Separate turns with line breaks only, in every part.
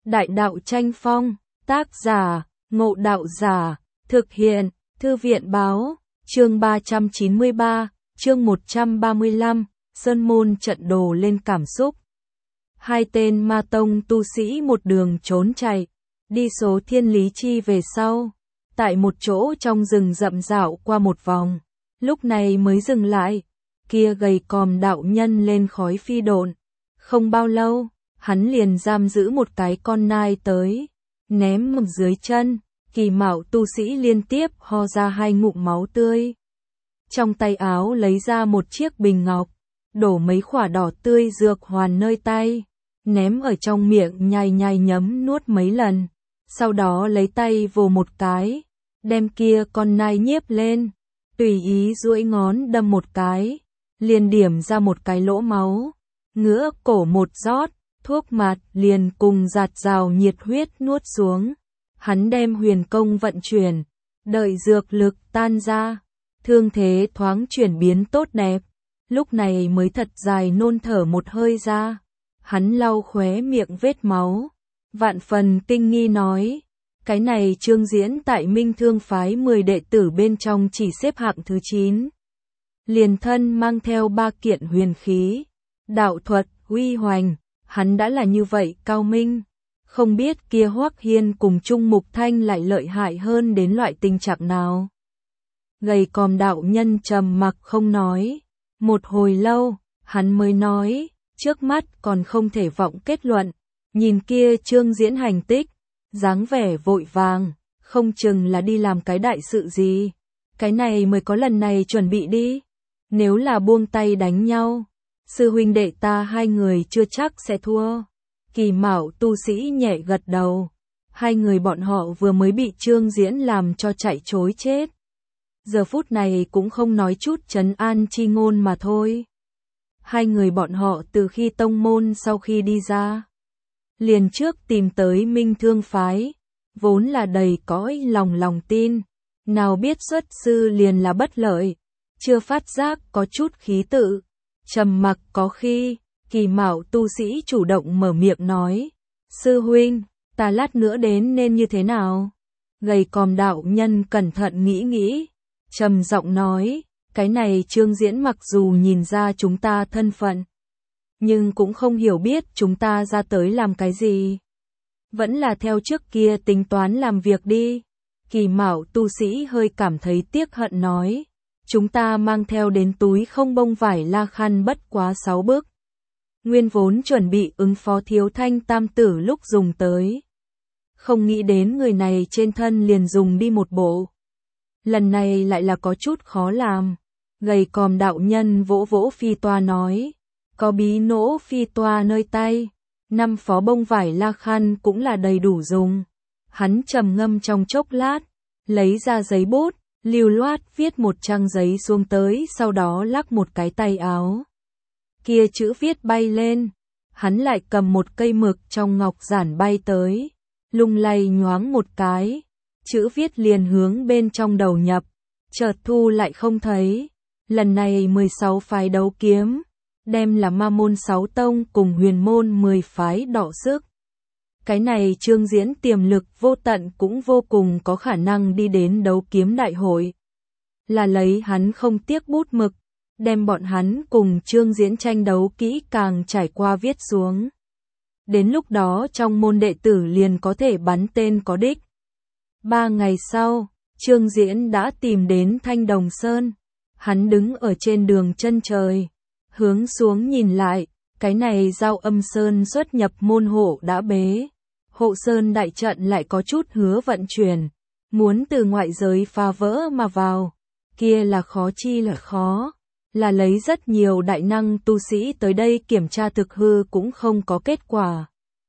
Đại đạo tranh phong, tác giả, Ngộ Đạo Giả, thực hiện, Thư viện báo, chương 393, chương 135, Sơn Môn trận đồ lên cảm xúc. Hai tên ma tông tu sĩ một đường trốn chạy, đi số thiên lý chi về sau, tại một chỗ trong rừng rậm rạo qua một vòng, lúc này mới dừng lại, kia gầy còm đạo nhân lên khói phi độn, không bao lâu, hắn liền giam giữ một cái con nai tới, ném ngầm dưới chân, kỳ mạo tu sĩ liên tiếp ho ra hai ngụm máu tươi. Trong tay áo lấy ra một chiếc bình ngọc, đổ mấy khỏa đỏ tươi dược hoàn nơi tay, ném ở trong miệng nhai nhai nhấm nuốt mấy lần, sau đó lấy tay vồ một cái, đem kia con nai nhiếp lên, tùy ý duỗi ngón đâm một cái, liền điểm ra một cái lỗ máu, ngửa cổ một rót, thuốc mạt liền cùng giạt rào nhiệt huyết nuốt xuống. Hắn đem huyền công vận chuyển, đợi dược lực tan ra, thương thế thoáng chuyển biến tốt đẹp, lúc này mới thật dài nôn thở một hơi ra. Hắn lau khóe miệng vết máu, vạn phần kinh nghi nói, cái này Trương Diễn tại Minh Thương phái 10 đệ tử bên trong chỉ xếp hạng thứ 9. Liền thân mang theo 3 kiện huyền khí, đạo thuật, uy hoành, hắn đã là như vậy cao minh. Không biết kia Hoắc Hiên cùng Trung Mục Thanh lại lợi hại hơn đến loại tình trạng nào. Gầy còm đạo nhân trầm mặc không nói. Một hồi lâu, hắn mới nói, trước mắt còn không thể vọng kết luận. Nhìn kia Trương Diễn hành tích, dáng vẻ vội vàng, không chừng là đi làm cái đại sự gì. Cái này mới có lần này chuẩn bị đi. Nếu là buông tay đánh nhau, sư huynh đệ ta hai người chưa chắc sẽ thua. Kỳ mạo tu sĩ nhẹ gật đầu, hai người bọn họ vừa mới bị Trương Diễn làm cho chạy trối chết. Giờ phút này cũng không nói chút trấn an chi ngôn mà thôi. Hai người bọn họ từ khi tông môn sau khi đi ra, liền trước tìm tới Minh Thương phái, vốn là đầy cõi lòng tin, nào biết xuất sư liền là bất lợi, chưa phát giác có chút khí tự, trầm mặc có khi. Kỳ mạo tu sĩ chủ động mở miệng nói, sư huynh, ta lát nữa đến nên như thế nào? Gầy còm đạo nhân cẩn thận nghĩ, trầm giọng nói, cái này Trương Diễn mặc dù nhìn ra chúng ta thân phận, nhưng cũng không hiểu biết chúng ta ra tới làm cái gì. Vẫn là theo trước kia tính toán làm việc đi. Kỳ mạo tu sĩ hơi cảm thấy tiếc hận nói, chúng ta mang theo đến túi không bông vải la khăn bất quá 6 bước. Nguyên vốn chuẩn bị ứng phó Thiếu Thanh Tam Tử lúc dùng tới. Không nghĩ đến người này trên thân liền dùng đi một bộ. Lần này lại là có chút khó làm. Gầy còm đạo nhân vỗ vỗ phi toa nói, có bí nỗ phi toa nơi tay, 5 phó bông vải la khăn cũng là đầy đủ dùng. Hắn trầm ngâm trong chốc lát, lấy ra giấy bút, lưu loát viết một trang giấy xuống tới, sau đó lắc một cái tay áo. Kia chữ viết bay lên, hắn lại cầm một cây mực trong ngọc giản bay tới, lung lay nhoáng một cái, chữ viết liền hướng bên trong đầu nhập, chợt thu lại không thấy. Lần này 16 phái đấu kiếm, đem là ma môn 6 tông cùng huyền môn 10 phái đọ sức. Cái này Trương Diễn tiềm lực vô tận cũng vô cùng có khả năng đi đến đấu kiếm đại hội. Là lấy hắn không tiếc bút mực, đem bọn hắn cùng Trương Diễn tranh đấu kỹ càng trải qua viết xuống. Đến lúc đó trong môn đệ tử liền có thể bắn tên có đích. 3 ngày sau, Trương Diễn đã tìm đến Thanh Đồng Sơn. Hắn đứng ở trên đường chân trời, hướng xuống nhìn lại, cái này Giao Âm Sơn xuất nhập môn hộ đã bế. Hộ Sơn đại trận lại có chút hứa vận chuyển, muốn từ ngoại giới phá vỡ mà vào, kia là khó chi là khó. Là lấy rất nhiều đại năng tu sĩ tới đây kiểm tra thực hư cũng không có kết quả.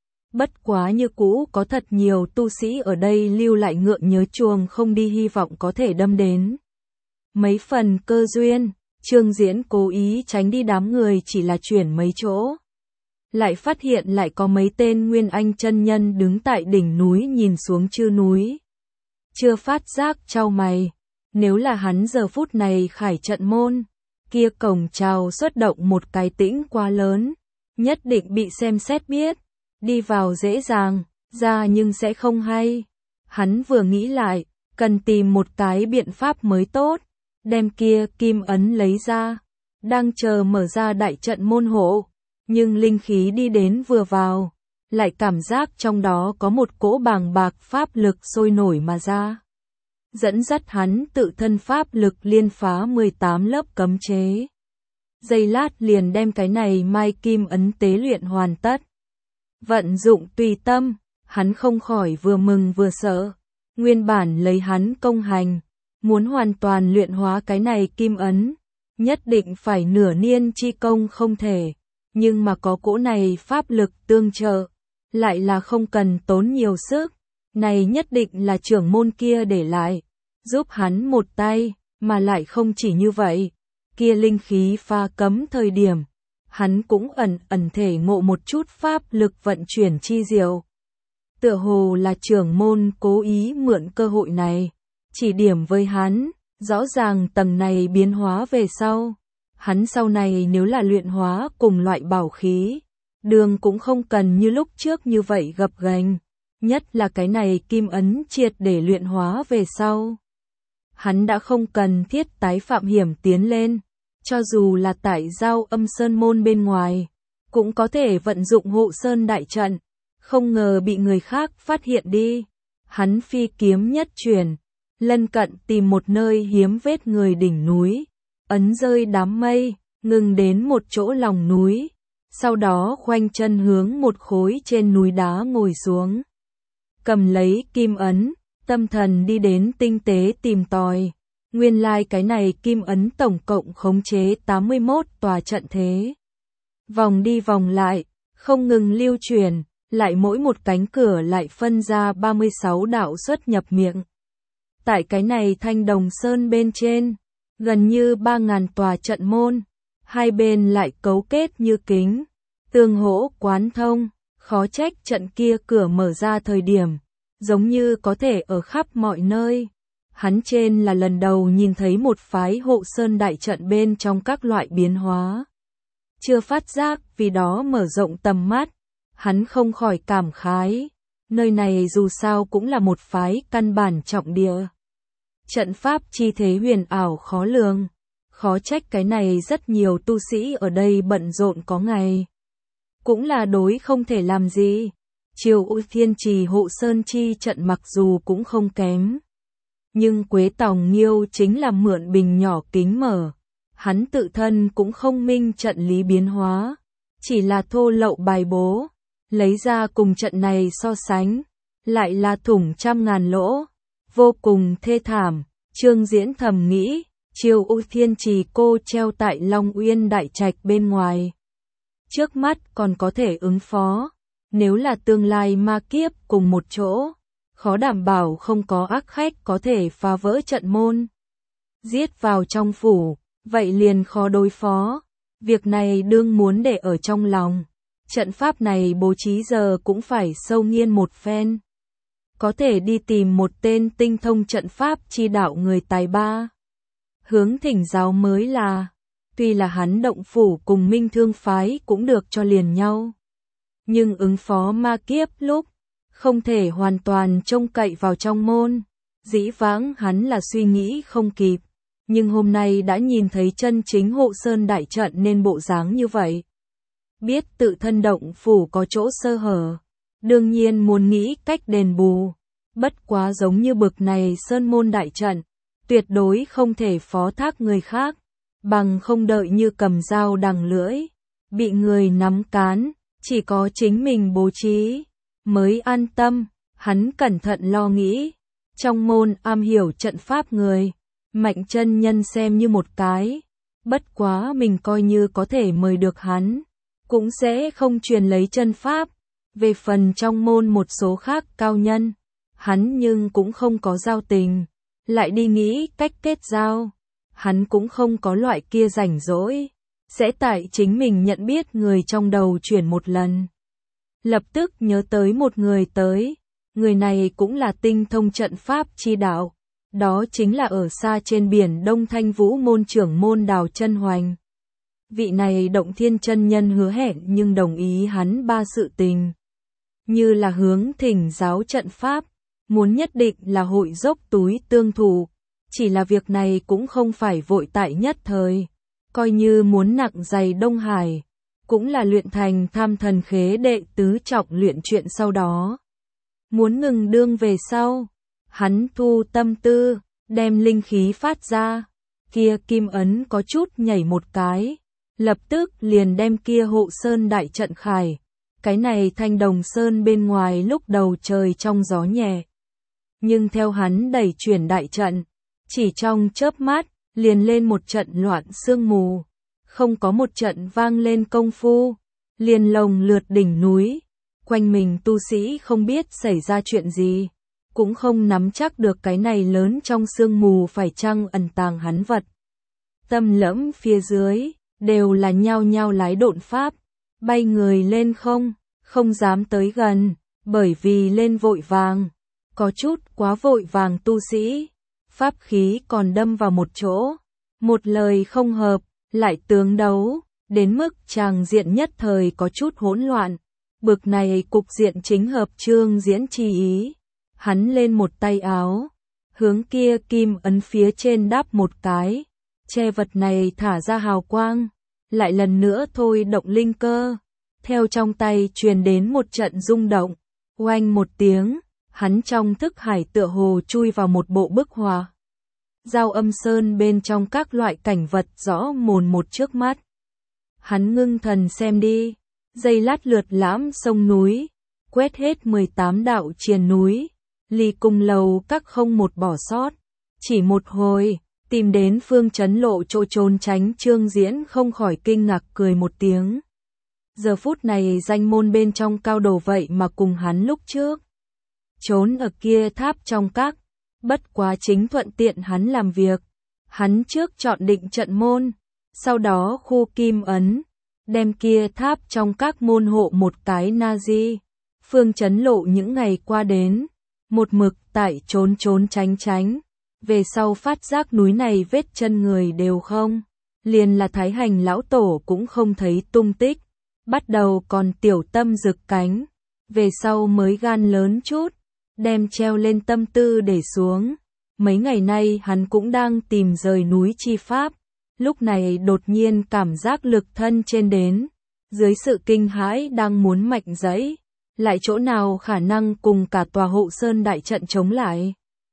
Bất quá như cũ có thật nhiều tu sĩ ở đây lưu lại ngượng nhớ chuông không đi, hy vọng có thể đâm đến mấy phần cơ duyên. Trương Diễn cố ý tránh đi đám người, chỉ là chuyển mấy chỗ, lại phát hiện lại có mấy tên Nguyên Anh chân nhân đứng tại đỉnh núi nhìn xuống chư núi. Chưa phát giác chau mày, nếu là hắn giờ phút này khải trận môn, kia cổng chào xuất động một cái tĩnh quá lớn, nhất định bị xem xét biết, đi vào dễ dàng, ra nhưng sẽ không hay. Hắn vừa nghĩ lại, cần tìm một cái biện pháp mới tốt, đem kia kim ấn lấy ra, đang chờ mở ra đại trận môn hộ, nhưng linh khí đi đến vừa vào, lại cảm giác trong đó có một cỗ bàng bạc pháp lực sôi nổi mà ra. Dẫn dắt hắn tự thân pháp lực liên phá 18 lớp cấm chế. Giây lát liền đem cái này mai kim ấn tế luyện hoàn tất. Vận dụng tùy tâm, hắn không khỏi vừa mừng vừa sợ. Nguyên bản lấy hắn công hành, muốn hoàn toàn luyện hóa cái này kim ấn, nhất định phải nửa niên chi công không thể. Nhưng mà có cỗ này pháp lực tương trợ, lại là không cần tốn nhiều sức. Này nhất định là trưởng môn kia để lại, giúp hắn một tay, mà lại không chỉ như vậy. Kia linh khí pha cấm thời điểm, hắn cũng ẩn thể ngộ một chút pháp lực vận chuyển chi diệu. Tựa hồ là trưởng môn cố ý mượn cơ hội này, chỉ điểm với hắn, rõ ràng tầng này biến hóa về sau. Hắn sau này nếu là luyện hóa cùng loại bảo khí, đường cũng không cần như lúc trước như vậy gập ghềnh, nhất là cái này kim ấn triệt để luyện hóa về sau. Hắn đã không cần thiết tái phạm hiểm tiến lên, cho dù là tại giao âm sơn môn bên ngoài, cũng có thể vận dụng hộ sơn đại trận, không ngờ bị người khác phát hiện đi. Hắn phi kiếm nhất chuyển, lân cận tìm một nơi hiếm vết người đỉnh núi, ấn rơi đám mây, ngừng đến một chỗ lòng núi, sau đó khoanh chân hướng một khối trên núi đá ngồi xuống. Cầm lấy kim ấn, tâm thần đi đến tinh tế tìm tòi. Nguyên lai cái này kim ấn tổng cộng khống chế 81 tòa trận thế. Vòng đi vòng lại, không ngừng lưu chuyển, lại mỗi một cánh cửa lại phân ra 36 đạo xuất nhập miệng. Tại cái này Thanh Đồng Sơn bên trên, gần như 3.000 tòa trận môn, hai bên lại cấu kết như kính, tương hỗ quán thông, khó trách trận kia cửa mở ra thời điểm, giống như có thể ở khắp mọi nơi. Hắn trên là lần đầu nhìn thấy một phái hộ sơn đại trận bên trong các loại biến hóa. Chưa phát giác vì đó mở rộng tầm mắt, hắn không khỏi cảm khái, nơi này dù sao cũng là một phái căn bản trọng địa. Trận pháp chi thế huyền ảo khó lường, khó trách cái này rất nhiều tu sĩ ở đây bận rộn có ngày. Cũng là đối không thể làm gì, Triều Thiên Trì hộ sơn chi trận mặc dù cũng không kém. Nhưng Quế Tòng Nghiêu chính là mượn bình nhỏ kính mở, hắn tự thân cũng không minh trận lý biến hóa, chỉ là thô lậu bài bố, lấy ra cùng trận này so sánh, lại là thủng trăm ngàn lỗ, vô cùng thê thảm. Trương Diễn thầm nghĩ, Triều Thiên Trì cô treo tại Long Uyên đại trạch bên ngoài, trước mắt còn có thể ứng phó, nếu là tương lai ma kiếp cùng một chỗ, khó đảm bảo không có ác khách có thể phá vỡ trận môn. Giết vào trong phủ, vậy liền khó đối phó. Việc này đương muốn để ở trong lòng. Trận pháp này bố trí giờ cũng phải sâu nghiên một phen. Có thể đi tìm một tên tinh thông trận pháp chi đạo người tài ba. Hướng thỉnh giáo mới là, tuy là hắn động phủ cùng Minh Thương phái cũng được cho liền nhau. Nhưng ứng phó ma kiếp lúc, không thể hoàn toàn trông cậy vào trong môn. Dĩ vãng hắn là suy nghĩ không kịp, nhưng hôm nay đã nhìn thấy chân chính hộ sơn đại trận nên bộ dáng như vậy. Biết tự thân động phủ có chỗ sơ hở, đương nhiên muốn nghĩ cách đền bù. Bất quá giống như bực này sơn môn đại trận, tuyệt đối không thể phó thác người khác, bằng không đợi như cầm dao đằng lưỡi, bị người nắm cán, chỉ có chính mình bố trí mới an tâm. Hắn cẩn thận lo nghĩ, trong môn am hiểu trận pháp người, Mạnh chân nhân xem như một cái, bất quá mình coi như có thể mời được hắn, cũng sẽ không truyền lấy chân pháp. Về phần trong môn một số khác cao nhân, hắn nhưng cũng không có giao tình, lại đi nghĩ cách kết giao, hắn cũng không có loại kia rảnh rỗi, sẽ tại chính mình nhận biết người trong đầu chuyển một lần. Lập tức nhớ tới một người tới, người này cũng là tinh thông trận pháp chi đạo, đó chính là ở xa trên biển Đông Thanh Vũ môn trưởng môn Đào Chân Hoành. Vị này Động Thiên chân nhân hứa hẹn nhưng đồng ý hắn 3 sự tình. như là hướng thỉnh giáo trận pháp, muốn nhất định là hội dốc túi tương thụ, chỉ là việc này cũng không phải vội tại nhất thời, coi như muốn nặng dày Đông Hải, cũng là luyện thành Tham Thần Khế đệ tứ trọng luyện chuyện sau đó. Muốn ngừng đương về sau, hắn thu tâm tư, đem linh khí phát ra, kia kim ấn có chút nhảy một cái, lập tức liền đem kia hộ sơn đại trận khải. Cái này Thanh Đồng Sơn bên ngoài lúc đầu trời trong gió nhẹ, nhưng theo hắn đẩy chuyển đại trận, chỉ trong chớp mắt, liền lên một trận loạn sương mù, không có một trận vang lên công phu, liền lồng lượt đỉnh núi, quanh mình tu sĩ không biết xảy ra chuyện gì, cũng không nắm chắc được cái này lớn trong sương mù phải chăng ẩn tàng hắn vật. Tâm lẫm phía dưới, đều là nhao nhao lái độn pháp, bay người lên không dám tới gần, bởi vì lên vội vàng, có chút quá vội vàng tu sĩ, pháp khí còn đâm vào một chỗ, một lời không hợp, lại tướng đấu, đến mức tràng diện nhất thời có chút hỗn loạn, bực này cục diện chính hợp Trương Diễn chi ý, hắn lên một tay áo, hướng kia kim ấn phía trên đắp một cái, che vật này thả ra hào quang, lại lần nữa thôi động linh cơ. Theo trong tay truyền đến một trận rung động, oanh một tiếng, hắn trong thức hải tựa hồ chui vào một bộ bức họa. Giao Âm Sơn bên trong các loại cảnh vật rõ mồn một trước mắt. Hắn ngưng thần xem đi, giây lát lượt lãm sông núi, quét hết 18 đạo triền núi, ly cung lầu các không một bỏ sót. Chỉ một hồi, tìm đến phương trấn lộ chỗ trốn tránh, Trương Diễn không khỏi kinh ngạc cười một tiếng. Giờ phút này danh môn bên trong cao đồ vậy mà cùng hắn lúc trước trốn ở kia tháp trong các, bất quá chính thuận tiện hắn làm việc. Hắn trước chọn định trận môn, sau đó khu kim ấn, đem kia tháp trong các môn hộ một cái na-di. Phương Trấn Lộ những ngày qua đến, một mực tại trốn tránh, về sau phát giác núi này vết chân người đều không, liền là Thái Hành lão tổ cũng không thấy tung tích. Bắt đầu còn tiểu tâm rực cánh, về sau mới gan lớn chút, đem treo lên tâm tư để xuống. Mấy ngày nay hắn cũng đang tìm rời núi chi pháp, lúc này đột nhiên cảm giác lực thân trên đến, dưới sự kinh hãi đang muốn mạnh dẫy, lại chỗ nào khả năng cùng cả tòa hộ sơn đại trận chống lại.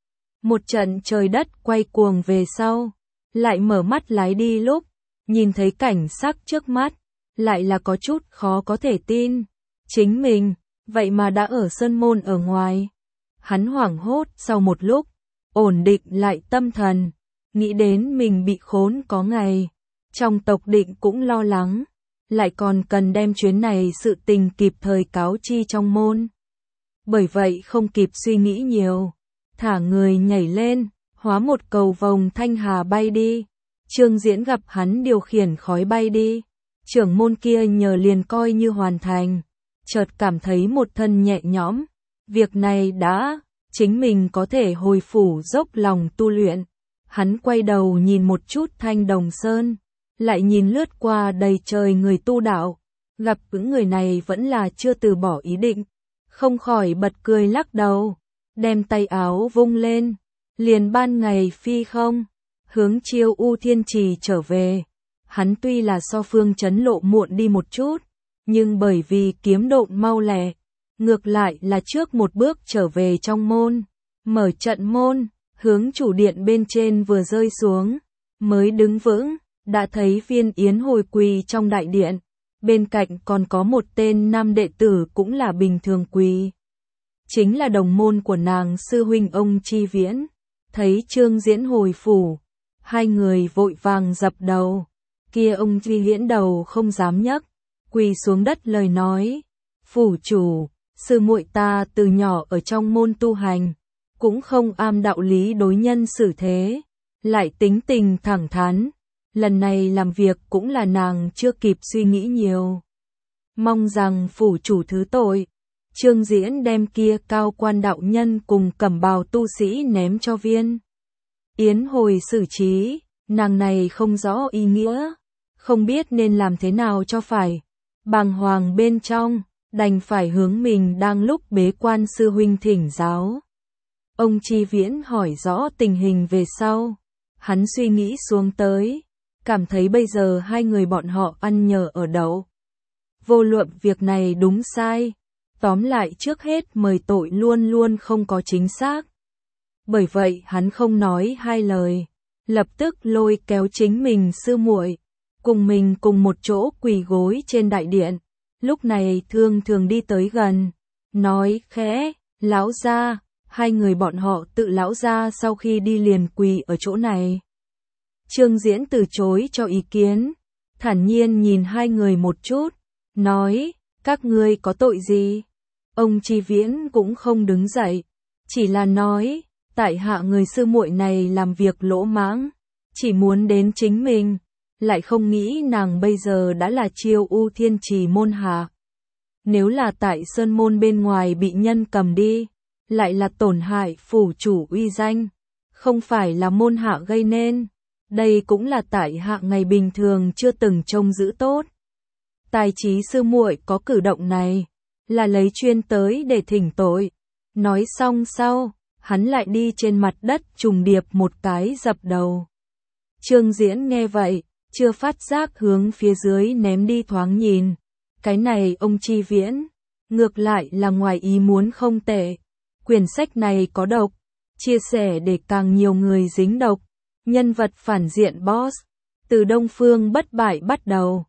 Một trận trời đất quay cuồng về sau, lại mở mắt lái đi lúc, nhìn thấy cảnh sắc trước mắt, lại là có chút khó có thể tin. Chính mình, vậy mà đã ở sơn môn ở ngoài. Hắn hoảng hốt sau một lúc, ổn định lại tâm thần, nghĩ đến mình bị khốn có ngày. Trong tộc định cũng lo lắng, lại còn cần đem chuyến này sự tình kịp thời cáo chi trong môn. Bởi vậy không kịp suy nghĩ nhiều, thả người nhảy lên, hóa một cầu vồng thanh hà bay đi. Trương Diễn gặp hắn điều khiển khói bay đi, trưởng môn kia nhờ liền coi như hoàn thành, chợt cảm thấy một thân nhẹ nhõm, việc này đã, chính mình có thể hồi phủ dốc lòng tu luyện. Hắn quay đầu nhìn một chút Thanh Đồng Sơn, lại nhìn lướt qua đầy trời người tu đạo, gặp những người này vẫn là chưa từ bỏ ý định, không khỏi bật cười lắc đầu, đem tay áo vung lên, liền ban ngày phi không, hướng Chiêu U Thiên Trì trở về. Hắn tuy là so Phương Trấn Lộ muộn đi một chút, nhưng bởi vì kiếm độn mau lẹ, ngược lại là trước một bước trở về trong môn, mở trận môn, hướng chủ điện bên trên vừa rơi xuống, mới đứng vững, đã thấy Viên Yến hồi quỳ trong đại điện, bên cạnh còn có một tên nam đệ tử cũng là bình thường quỳ. Chính là đồng môn của nàng sư huynh ông Chi Viễn, thấy Trương Diễn hồi phủ, hai người vội vàng dập đầu. Kia ông Chi Viễn đầu không dám nhấc, quỳ xuống đất lời nói: "Phủ chủ, sư muội ta từ nhỏ ở trong môn tu hành, cũng không am đạo lý đối nhân xử thế, lại tính tình thẳng thắn, lần này làm việc cũng là nàng chưa kịp suy nghĩ nhiều. Mong rằng phủ chủ thứ tội." Trương Diễn đem kia cao quan đạo nhân cùng cẩm bào tu sĩ ném cho Viên Yến hồi xử trí, nàng này không rõ ý nghĩa, không biết nên làm thế nào cho phải. Bàng hoàng bên trong, đành phải hướng mình đang lúc bế quan sư huynh thỉnh giáo. Ông Chi Viễn hỏi rõ tình hình về sau, hắn suy nghĩ xuống tới, cảm thấy bây giờ hai người bọn họ ăn nhờ ở đậu. Vô luận việc này đúng sai, tóm lại trước hết mời tội luôn luôn không có chính xác. Bởi vậy hắn không nói hai lời, lập tức lôi kéo chính mình sư muội, cùng mình cùng một chỗ quỳ gối trên đại điện. Lúc này Thương Thường đi tới gần, nói khẽ, lão gia. Hai người bọn họ tự lão gia sau khi đi liền quỳ ở chỗ này. Trương Diễn từ chối cho ý kiến, thản nhiên nhìn hai người một chút, nói, các ngươi có tội gì? Ông Chi Viễn cũng không đứng dậy, chỉ là nói, tại hạ người sư muội này làm việc lỗ mãng, chỉ muốn đến chính mình, lại không nghĩ nàng bây giờ đã là Chiêu U Thiên Trì môn hạ. Nếu là tại sơn môn bên ngoài bị nhân cầm đi, lại là tổn hại phủ chủ uy danh, không phải là môn hạ gây nên, đây cũng là tại hạ ngày bình thường chưa từng trông giữ tốt. Tài trí sư muội có cử động này, là lấy chuyên tới để thỉnh tội. Nói xong sau, hắn lại đi trên mặt đất trùng điệp một cái dập đầu. Trương Diễn nghe vậy, chưa phát giác hướng phía dưới ném đi thoáng nhìn. Cái này ông Chi Viễn, ngược lại là ngoài ý muốn không tệ. Quyển sách này có độc, chia sẻ để càng nhiều người dính độc. Nhân vật phản diện boss, từ Đông Phương Bất Bại bắt đầu.